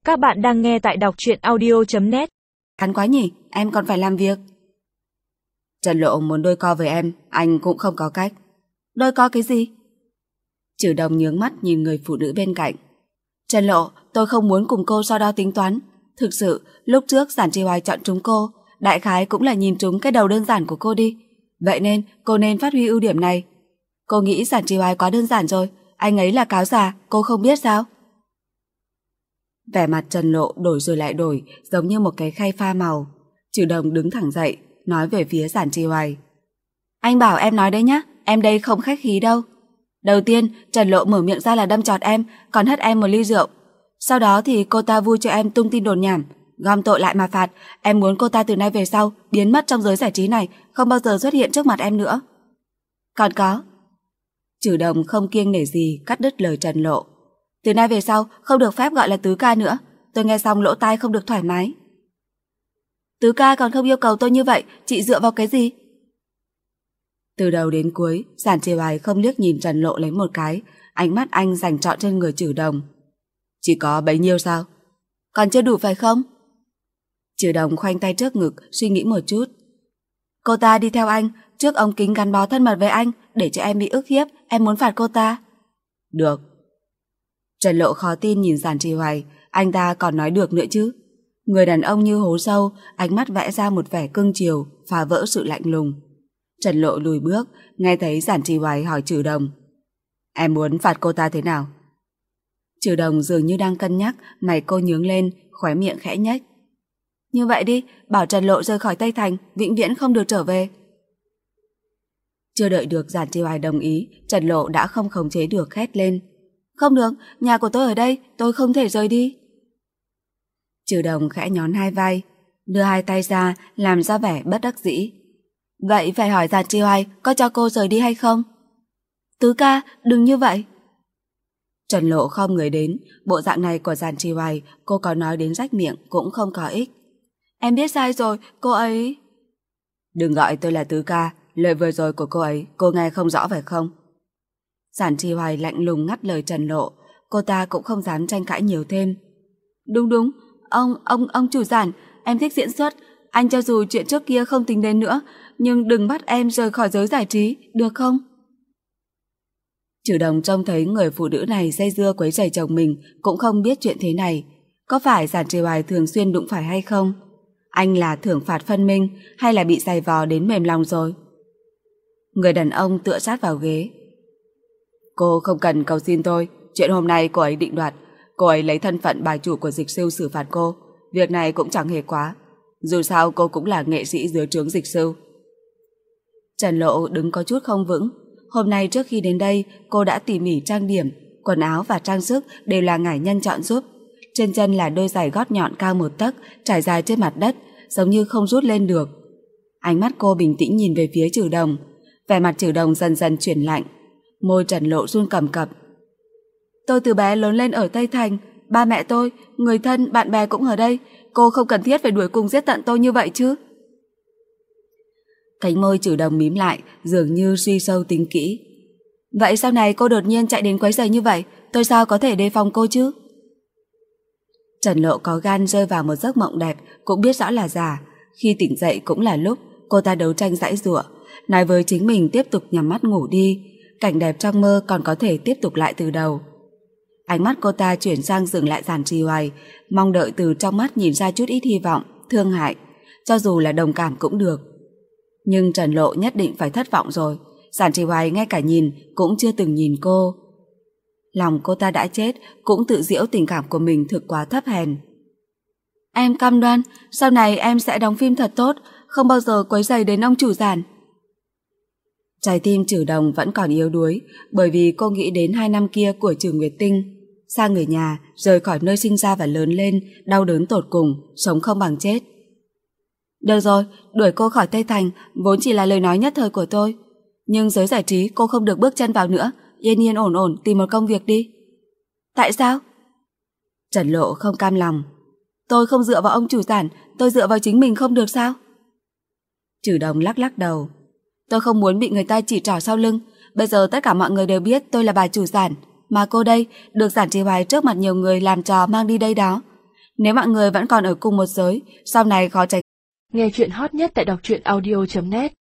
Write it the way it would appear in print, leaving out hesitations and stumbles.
Các bạn đang nghe tại đọc truyện audio.net. Hắn quá nhỉ, em còn phải làm việc. Trần Lộ muốn đôi co với em, anh cũng không có cách. Đôi co cái gì? Trừ Đồng nhướng mắt nhìn người phụ nữ bên cạnh. Trần Lộ, tôi không muốn cùng cô so đo tính toán. Thực sự, lúc trước Giản Trì Hoài chọn chúng cô, đại khái cũng là nhìn trúng cái đầu đơn giản của cô đi. Vậy nên, cô nên phát huy ưu điểm này. Cô nghĩ Giản Trì Hoài quá đơn giản rồi, anh ấy là cáo già, cô không biết sao? Vẻ mặt Trần Lộ đổi rồi lại đổi, giống như một cái khay pha màu. Trừ Đồng đứng thẳng dậy, nói về phía Giản Trì Hoài. Anh bảo em nói đấy nhá, em đây không khách khí đâu. Đầu tiên, Trần Lộ mở miệng ra là đâm chọt em, còn hất em một ly rượu. Sau đó thì cô ta vui cho em tung tin đồn nhảm, gom tội lại mà phạt. Em muốn cô ta từ nay về sau biến mất trong giới giải trí này, không bao giờ xuất hiện trước mặt em nữa. Còn có. Trừ Đồng không kiêng nể gì cắt đứt lời Trần Lộ. Từ nay về sau không được phép gọi là tứ ca nữa. Tôi nghe xong lỗ tai không được thoải mái. Tứ ca còn không yêu cầu tôi như vậy, chị dựa vào cái gì? Từ đầu đến cuối, Giản Trì Hoài không liếc nhìn Trần Lộ lấy một cái, ánh mắt anh dành trọn trên người Trừ Đồng. Chỉ có bấy nhiêu sao? Còn chưa đủ phải không? Trừ Đồng khoanh tay trước ngực, suy nghĩ một chút. Cô ta đi theo anh, trước ống kính gắn bó thân mật với anh, để cho em bị ức hiếp, em muốn phạt cô ta. Được. Trần Lộ khó tin nhìn Giản Trì Hoài, anh ta còn nói được nữa chứ. Người đàn ông như hố sâu, ánh mắt vẽ ra một vẻ cưng chiều, phá vỡ sự lạnh lùng. Trần Lộ lùi bước, nghe thấy Giản Trì Hoài hỏi Trừ Đồng. Em muốn phạt cô ta thế nào? Trừ Đồng dường như đang cân nhắc, mày cô nhướng lên, khóe miệng khẽ nhếch. Như vậy đi, bảo Trần Lộ rời khỏi Tây Thành, vĩnh viễn không được trở về. Chưa đợi được Giản Trì Hoài đồng ý, Trần Lộ đã không khống chế được hét lên. Không được, nhà của tôi ở đây, tôi không thể rời đi. Trừ Đồng khẽ nhón hai vai, đưa hai tay ra, làm ra vẻ bất đắc dĩ. Vậy phải hỏi Giản Trì Hoài có cho cô rời đi hay không? Tứ ca, đừng như vậy. Trần Lộ khom người đến, bộ dạng này của Giản Trì Hoài cô có nói đến rách miệng cũng không có ích. Em biết sai rồi, cô ấy... Đừng gọi tôi là tứ ca, lời vừa rồi của cô ấy cô nghe không rõ phải không? Giản Trì Hoài lạnh lùng ngắt lời Trần Lộ, cô ta cũng không dám tranh cãi nhiều thêm. Đúng, ông chủ Giản, em thích diễn xuất, anh cho dù chuyện trước kia không tính đến nữa, nhưng đừng bắt em rời khỏi giới giải trí, được không? Trừ Đồng trông thấy người phụ nữ này dây dưa quấy rầy chồng mình cũng không biết chuyện thế này. Có phải Giản Trì Hoài thường xuyên đụng phải hay không? Anh là thưởng phạt phân minh hay là bị giày vò đến mềm lòng rồi? Người đàn ông tựa sát vào ghế. Cô không cần cầu xin tôi, chuyện hôm nay cô ấy định đoạt. Cô ấy lấy thân phận bà chủ của Dịch Sư xử phạt cô. Việc này cũng chẳng hề quá. Dù sao cô cũng là nghệ sĩ dưới trướng Dịch Sư. Trần Lộ đứng có chút không vững. Hôm nay trước khi đến đây, cô đã tỉ mỉ trang điểm, quần áo và trang sức đều là ngải nhân chọn giúp. Trên chân là đôi giày gót nhọn cao 1 tấc, trải dài trên mặt đất, giống như không rút lên được. Ánh mắt cô bình tĩnh nhìn về phía Trừ Đồng, vẻ mặt Trừ Đồng dần dần chuyển lạnh, môi Trần Lộ run cầm cập. Tôi từ bé lớn lên ở Tây Thành, ba mẹ tôi, người thân, bạn bè cũng ở đây, cô không cần thiết phải đuổi cùng giết tận tôi như vậy chứ. Cánh môi Trừ Đồng mím lại, dường như suy sâu tính kỹ. Vậy sau này cô đột nhiên chạy đến quấy rầy như vậy, tôi sao có thể đề phòng cô chứ? Trần Lộ có gan rơi vào một giấc mộng đẹp, cũng biết rõ là giả. Khi tỉnh dậy cũng là lúc cô ta đấu tranh giãy giụa, nói với chính mình tiếp tục nhắm mắt ngủ đi, cảnh đẹp trong mơ còn có thể tiếp tục lại từ đầu. Ánh mắt cô ta chuyển sang dừng lại Giản Trì Hoài, mong đợi từ trong mắt nhìn ra chút ít hy vọng, thương hại, cho dù là đồng cảm cũng được. Nhưng Trần Lộ nhất định phải thất vọng rồi, Giản Trì Hoài ngay cả nhìn cũng chưa từng nhìn cô. Lòng cô ta đã chết, cũng tự giễu tình cảm của mình thực quá thấp hèn. Em cam đoan, sau này em sẽ đóng phim thật tốt, không bao giờ quấy rầy đến ông chủ Giản. Trái tim Trừ Đồng vẫn còn yếu đuối, bởi vì cô nghĩ đến 2 năm kia của Trừ Nguyệt Tinh, xa người nhà, rời khỏi nơi sinh ra và lớn lên, đau đớn tột cùng, sống không bằng chết. Được rồi, đuổi cô khỏi Tây Thành vốn chỉ là lời nói nhất thời của tôi, nhưng giới giải trí cô không được bước chân vào nữa, yên yên ổn ổn tìm một công việc đi. Tại sao? Trần Lộ không cam lòng. Tôi không dựa vào ông chủ Giản, tôi dựa vào chính mình không được sao? Trừ Đồng lắc lắc đầu. Tôi không muốn bị người ta chỉ trỏ sau lưng, bây giờ tất cả mọi người đều biết tôi là bà chủ Giản, mà cô đây được Giản Trì Hoài trước mặt nhiều người làm trò mang đi đây đó. Nếu mọi người vẫn còn ở cùng một giới, sau này khó tránh. Nghe chuyện hot nhất tại đọc truyện audio.net